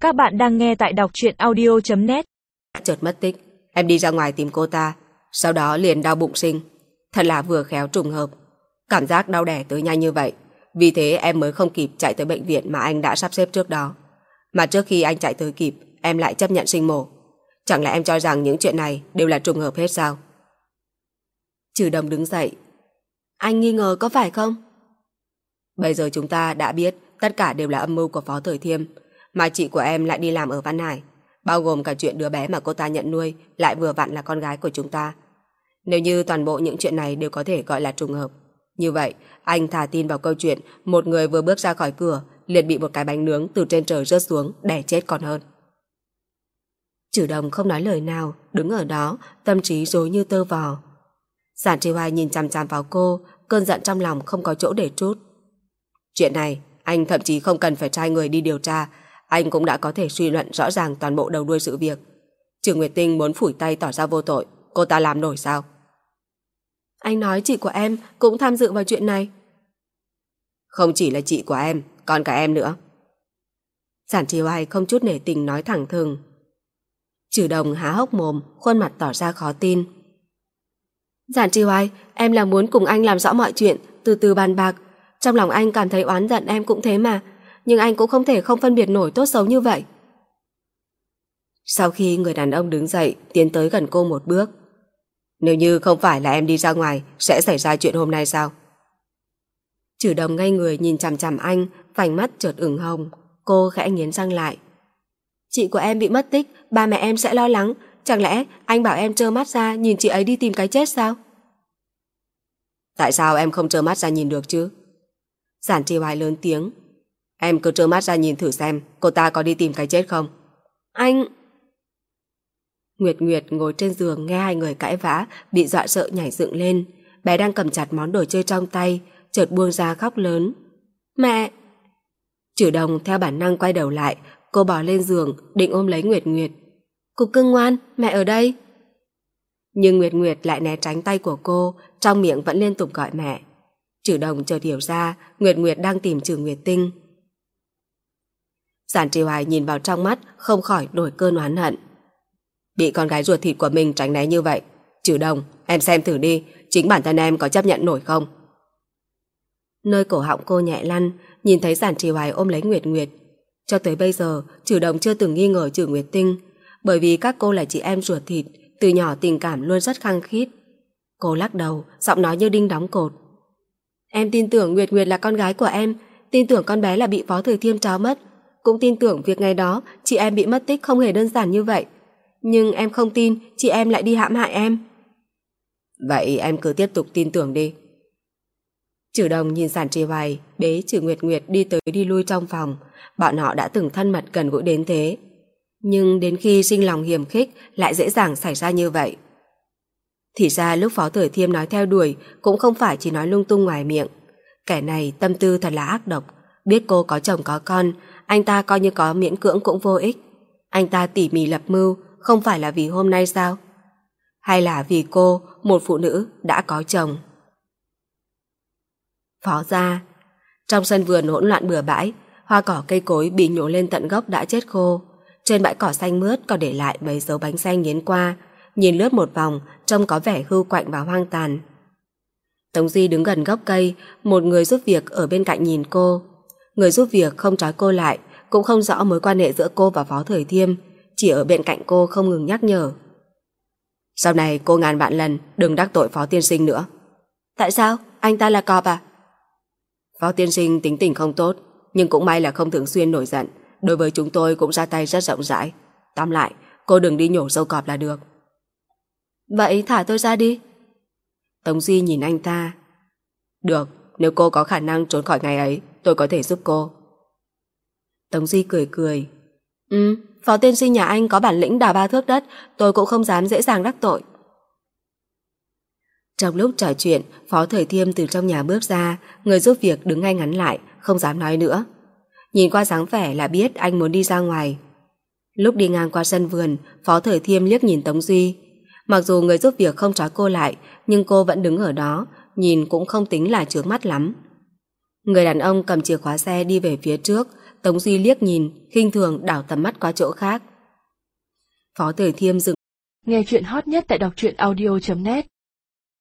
Các bạn đang nghe tại đọc truyện audio.net. Chợt mất tích, em đi ra ngoài tìm cô ta, sau đó liền đau bụng sinh. Thật là vừa khéo trùng hợp. Cảm giác đau đẻ tới nhanh như vậy, vì thế em mới không kịp chạy tới bệnh viện mà anh đã sắp xếp trước đó. Mà trước khi anh chạy tới kịp, em lại chấp nhận sinh mổ. Chẳng lẽ em cho rằng những chuyện này đều là trùng hợp hết sao? Trừ Đồng đứng dậy. Anh nghi ngờ có phải không? Bây giờ chúng ta đã biết tất cả đều là âm mưu của Phó Thời Thiêm, mà chị của em lại đi làm ở Văn Hải, bao gồm cả chuyện đứa bé mà cô ta nhận nuôi lại vừa vặn là con gái của chúng ta. Nếu như toàn bộ những chuyện này đều có thể gọi là trùng hợp, như vậy anh thà tin vào câu chuyện một người vừa bước ra khỏi cửa liền bị một cái bánh nướng từ trên trời rớt xuống đè chết còn hơn. Trừ Đồng không nói lời nào, đứng ở đó, tâm trí rối như tơ vò. Giản Tri Hoài nhìn chằm chằm vào cô, cơn giận trong lòng không có chỗ để trút. Chuyện này, anh thậm chí không cần phải trai người đi điều tra, anh cũng đã có thể suy luận rõ ràng toàn bộ đầu đuôi sự việc. Trừ Nguyệt Tinh muốn phủi tay tỏ ra vô tội, cô ta làm nổi sao? Anh nói chị của em cũng tham dự vào chuyện này. Không chỉ là chị của em, còn cả em nữa. Giản Tri Hoài không chút nể tình nói thẳng thừng. Trừ Đồng há hốc mồm, khuôn mặt tỏ ra khó tin. Giản Tri Hoài, em là muốn cùng anh làm rõ mọi chuyện, từ từ bàn bạc. Trong lòng anh cảm thấy oán giận em cũng thế mà, nhưng anh cũng không thể không phân biệt nổi tốt xấu như vậy. Sau khi người đàn ông đứng dậy, tiến tới gần cô một bước. Nếu như không phải là em đi ra ngoài, sẽ xảy ra chuyện hôm nay sao? Trừ Đồng ngây người nhìn chằm chằm anh, vành mắt chợt ửng hồng. Cô khẽ nghiến răng lại. Chị của em bị mất tích, ba mẹ em sẽ lo lắng. Chẳng lẽ anh bảo em trơ mắt ra nhìn chị ấy đi tìm cái chết sao? Tại sao em không trơ mắt ra nhìn được chứ? Giản Tri Hoài lớn tiếng. Em cứ trơ mắt ra nhìn thử xem cô ta có đi tìm cái chết không? Anh... Nguyệt Nguyệt ngồi trên giường nghe hai người cãi vã, bị dọa sợ nhảy dựng lên. Bé đang cầm chặt món đồ chơi trong tay, chợt buông ra khóc lớn. Mẹ! Trừ Đồng theo bản năng quay đầu lại, cô bò lên giường định ôm lấy Nguyệt Nguyệt. Cục cưng ngoan, mẹ ở đây. Nhưng Nguyệt Nguyệt lại né tránh tay của cô, trong miệng vẫn liên tục gọi mẹ. Trừ Đồng chợt hiểu ra Nguyệt Nguyệt đang tìm Trừ Nguyệt Tinh. Giản Tri Hoài nhìn vào trong mắt, không khỏi nổi cơn oán hận. Bị con gái ruột thịt của mình tránh né như vậy, Trừ Đồng, em xem thử đi, chính bản thân em có chấp nhận nổi không? Nơi cổ họng cô nhẹ lăn, nhìn thấy Giản Tri Hoài ôm lấy Nguyệt Nguyệt. Cho tới bây giờ, Trừ Đồng chưa từng nghi ngờ Trừ Nguyệt Tinh, bởi vì các cô là chị em ruột thịt, từ nhỏ tình cảm luôn rất khăng khít. Cô lắc đầu, giọng nói như đinh đóng cột. Em tin tưởng Nguyệt Nguyệt là con gái của em, tin tưởng con bé là bị Phó Thời Thiêm tráo mất, cũng tin tưởng việc ngày đó chị em bị mất tích không hề đơn giản như vậy. Nhưng em không tin chị em lại đi hãm hại em. Vậy em cứ tiếp tục tin tưởng đi. Trừ Đồng nhìn Giản Tri Hoài bế Trừ Nguyệt Nguyệt đi tới đi lui trong phòng. Bọn họ đã từng thân mật gần gũi đến thế, nhưng đến khi sinh lòng hiềm khích lại dễ dàng xảy ra như vậy. Thì ra lúc Phó Thời Thiêm nói theo đuổi cũng không phải chỉ nói lung tung ngoài miệng. Kẻ này tâm tư thật là ác độc. Biết cô có chồng có con, anh ta coi như có miễn cưỡng cũng vô ích. Anh ta tỉ mỉ lập mưu, không phải là vì hôm nay sao? Hay là vì cô, một phụ nữ đã có chồng? Phó gia. Trong sân vườn hỗn loạn bừa bãi, hoa cỏ cây cối bị nhổ lên tận gốc đã chết khô. Trên bãi cỏ xanh mướt còn để lại mấy dấu bánh xe nghiến qua, nhìn lướt một vòng trông có vẻ hưu quạnh và hoang tàn. Tống Di đứng gần gốc cây, một người giúp việc ở bên cạnh nhìn cô. Người giúp việc không trói cô lại, cũng không rõ mối quan hệ giữa cô và Phó Thời Thiêm, chỉ ở bên cạnh cô không ngừng nhắc nhở. Sau này cô ngàn vạn lần đừng đắc tội Phó tiên sinh nữa. Tại sao? Anh ta là cọp à? Phó tiên sinh tính tình không tốt, nhưng cũng may là không thường xuyên nổi giận, đối với chúng tôi cũng ra tay rất rộng rãi. Tóm lại, cô đừng đi nhổ dâu cọp là được. Vậy thả tôi ra đi. Tống Di nhìn anh ta. Được, nếu cô có khả năng trốn khỏi ngày ấy, tôi có thể giúp cô. Tống Di cười cười. Phó tiên sinh nhà anh có bản lĩnh đào 3 thước đất, tôi cũng không dám dễ dàng đắc tội. Trong lúc trò chuyện, Phó Thời Thiêm từ trong nhà bước ra, người giúp việc đứng ngay ngắn lại, không dám nói nữa. Nhìn qua dáng vẻ là biết anh muốn đi ra ngoài. Lúc đi ngang qua sân vườn, Phó Thời Thiêm liếc nhìn Tống Duy. Mặc dù người giúp việc không trói cô lại, nhưng cô vẫn đứng ở đó, nhìn cũng không tính là chướng mắt lắm. Người đàn ông cầm chìa khóa xe đi về phía trước, Tống Duy liếc nhìn, khinh thường đảo tầm mắt qua chỗ khác. Phó Thời Thiêm dừng. Nghe chuyện hot nhất tại đọc truyện audio.net